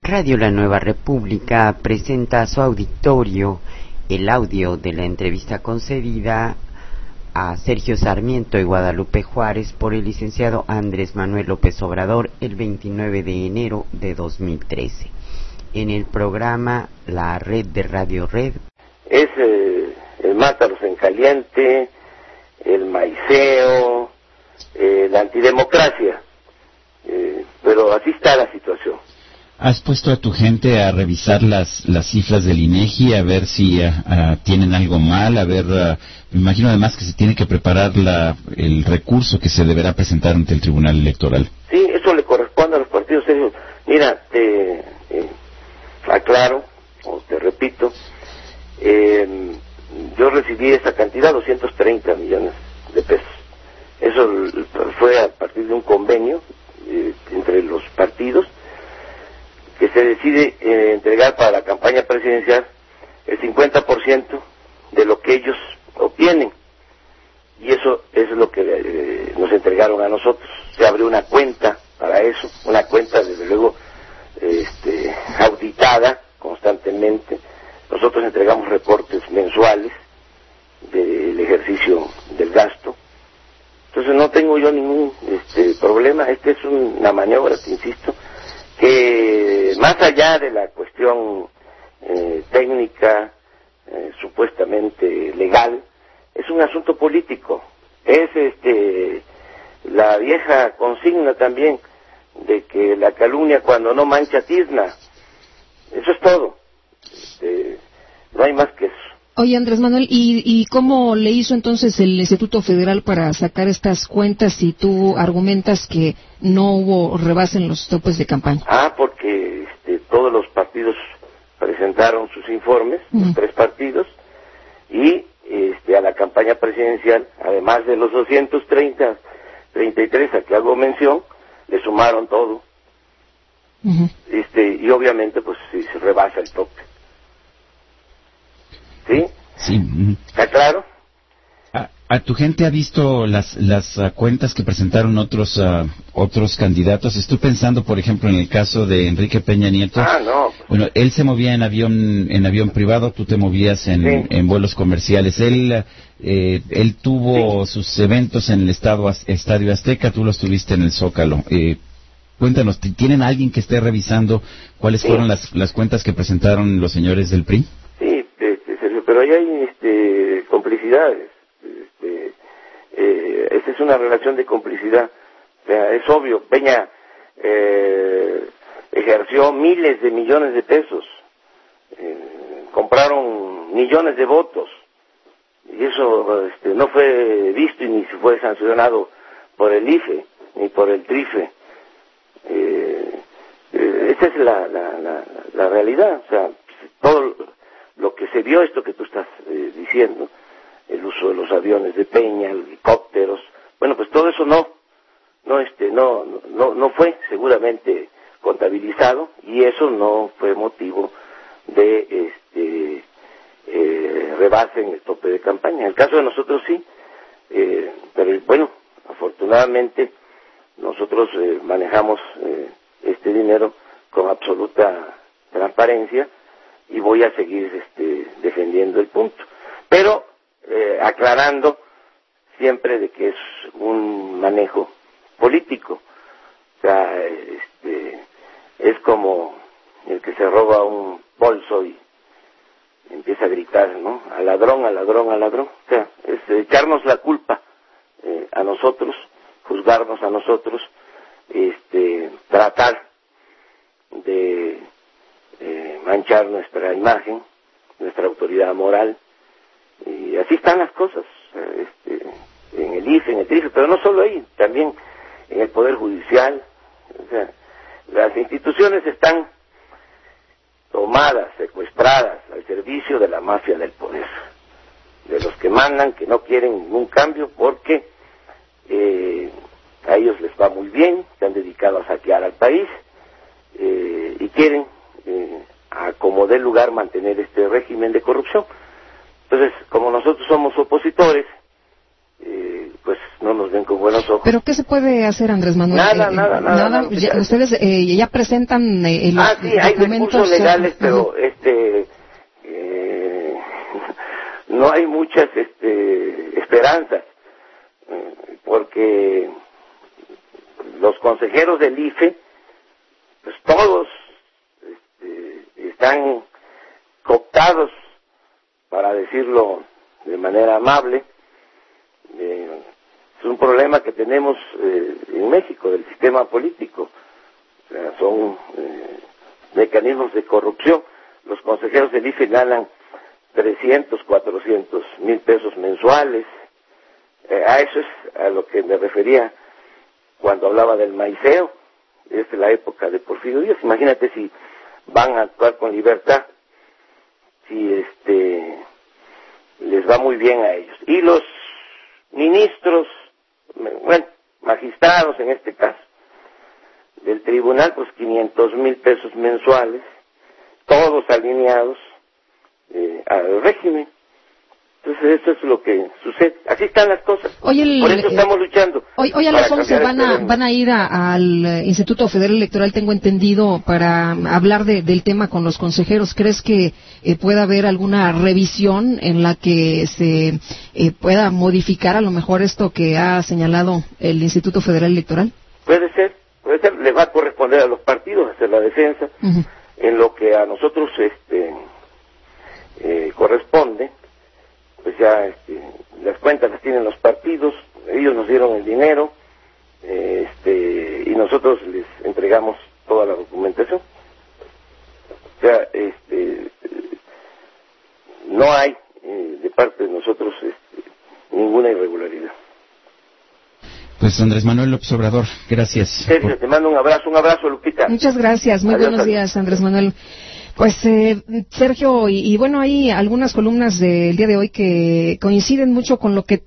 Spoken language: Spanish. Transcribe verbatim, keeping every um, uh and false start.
Radio La Nueva República presenta a su auditorio el audio de la entrevista concedida a Sergio Sarmiento y Guadalupe Juárez por el licenciado Andrés Manuel López Obrador el veintinueve de enero de dos mil trece. En el programa La Red de Radio Red. Es eh, el Mátalos en Caliente, el maiceo, eh, la antidemocracia, eh, pero así está la situación. ¿Has puesto a tu gente a revisar las las cifras del INEGI, a ver si uh, uh, tienen algo mal? A ver, uh, me imagino además que se tiene que preparar la, el recurso que se deberá presentar ante el Tribunal Electoral. Sí, eso le corresponde a los partidos. Mira, te eh, aclaro, o te repito, eh, yo recibí esa cantidad, doscientos treinta millones de pesos. Eso fue a partir de un convenio eh, entre los partidos, que se decide eh, entregar para la campaña presidencial el cincuenta por ciento de lo que ellos obtienen, y eso es lo que eh, nos entregaron a nosotros. Se abrió una cuenta para eso, una cuenta desde luego este, auditada constantemente. Nosotros entregamos reportes mensuales del ejercicio del gasto. Entonces no tengo yo ningún este, problema. Esta es una maniobra, te insisto, que más allá de la cuestión eh, técnica, eh, supuestamente legal, es un asunto político. Es este la vieja consigna también de que la calumnia cuando no mancha tizna. Eso es todo. Este, no hay más que eso. Oye, Andrés Manuel, ¿y, ¿y cómo le hizo entonces el Instituto Federal para sacar estas cuentas si tú argumentas que no hubo rebase en los topes de campaña? Ah, porque este, todos los partidos presentaron sus informes, uh-huh. los tres partidos, y este, a la campaña presidencial, además de los doscientos treinta, treinta y tres a que hago mención, le sumaron todo. Uh-huh. Este, y obviamente pues sí, se rebasa el tope. ¿Sí? Sí. ¿Está claro? ¿A, a tu gente ha visto las las uh, cuentas que presentaron otros uh, otros candidatos? Estoy pensando, por ejemplo, en el caso de Enrique Peña Nieto. Ah, no. Pues, bueno, él se movía en avión en avión privado, tú te movías en, sí. en vuelos comerciales. Él eh, él tuvo sí. sus eventos en el estado, Estadio Azteca, tú los tuviste en el Zócalo. Eh, cuéntanos, ¿tienen alguien que esté revisando cuáles sí. fueron las las cuentas que presentaron los señores del P R I? Pero ahí hay este, complicidades. Este, eh, esta es una relación de complicidad. O sea, es obvio, Peña eh, ejerció miles de millones de pesos, eh, compraron millones de votos, y eso este, no fue visto y ni se fue sancionado por el I F E ni por el T R I F E. Eh, eh, esa es la, la, la, la realidad. O sea, todo lo que se vio, esto que tú estás eh, diciendo, el uso de los aviones de Peña, helicópteros, bueno, pues todo eso no, no, este, no, no, no fue seguramente contabilizado, y eso no fue motivo de, este, eh, rebase en el tope de campaña. En el caso de nosotros sí, eh, pero bueno, afortunadamente nosotros eh, manejamos eh, este dinero con absoluta transparencia, y voy a seguir este, defendiendo el punto, pero eh, aclarando siempre de que es un manejo político. O sea, este, es como el que se roba un bolso y empieza a gritar, ¿no? Al ladrón, al ladrón, al ladrón. O sea, es echarnos la culpa eh, a nosotros, juzgarnos a nosotros, este, tratar de Eh, manchar nuestra imagen, nuestra autoridad moral, y así están las cosas, este, en el I F E, en el T R I F E, pero no solo ahí, también en el Poder Judicial. O sea, las instituciones están tomadas, secuestradas al servicio de la mafia del poder, de los que mandan, que no quieren ningún cambio porque eh, a ellos les va muy bien, se han dedicado a saquear al país eh, y quieren Eh, a como dé lugar mantener este régimen de corrupción. Entonces, como nosotros somos opositores, eh, pues no nos ven con buenos ojos. ¿Pero qué se puede hacer, Andrés Manuel? Nada, eh, nada, nada. nada ya, ustedes eh, ya presentan eh, los ah, sí, hay recursos legales, pero uh-huh. este eh, no hay muchas este, esperanzas, porque los consejeros del I F E, pues todos este, están cooptados, para decirlo de manera amable. Eh, es un problema que tenemos eh, en México, del sistema político. O sea, son eh, mecanismos de corrupción. Los consejeros del I F E ganan trescientos, cuatrocientos mil pesos mensuales. Eh, a eso es a lo que me refería cuando hablaba del maiceo. Es la época de Porfirio Díaz. Imagínate si van a actuar con libertad, si este les va muy bien a ellos. Y los ministros, bueno, magistrados en este caso, del tribunal, pues quinientos mil pesos mensuales, todos alineados eh, al régimen. Entonces eso es lo que sucede. Así están las cosas. Hoy el, Por eso estamos eh, luchando. Hoy, hoy a las once van a, van a ir a, al Instituto Federal Electoral, tengo entendido, para hablar de, del tema con los consejeros. ¿Crees que eh, pueda haber alguna revisión en la que se eh, pueda modificar a lo mejor esto que ha señalado el Instituto Federal Electoral? Puede ser, puede ser. Le va a corresponder a los partidos hacer la defensa. Uh-huh. En lo que a nosotros este eh, corresponde, pues ya este, las cuentas las tienen los partidos, ellos nos dieron el dinero, eh, este, y nosotros les entregamos toda la documentación. O sea, este, no hay eh, de parte de nosotros este, ninguna irregularidad. Pues Andrés Manuel López Obrador, gracias. Sergio, por... te mando un abrazo, un abrazo, Lupita. Muchas gracias, muy adiós, buenos adiós. días, Andrés Manuel. Pues, eh, Sergio, y, y bueno, hay algunas columnas del día de hoy que coinciden mucho con lo que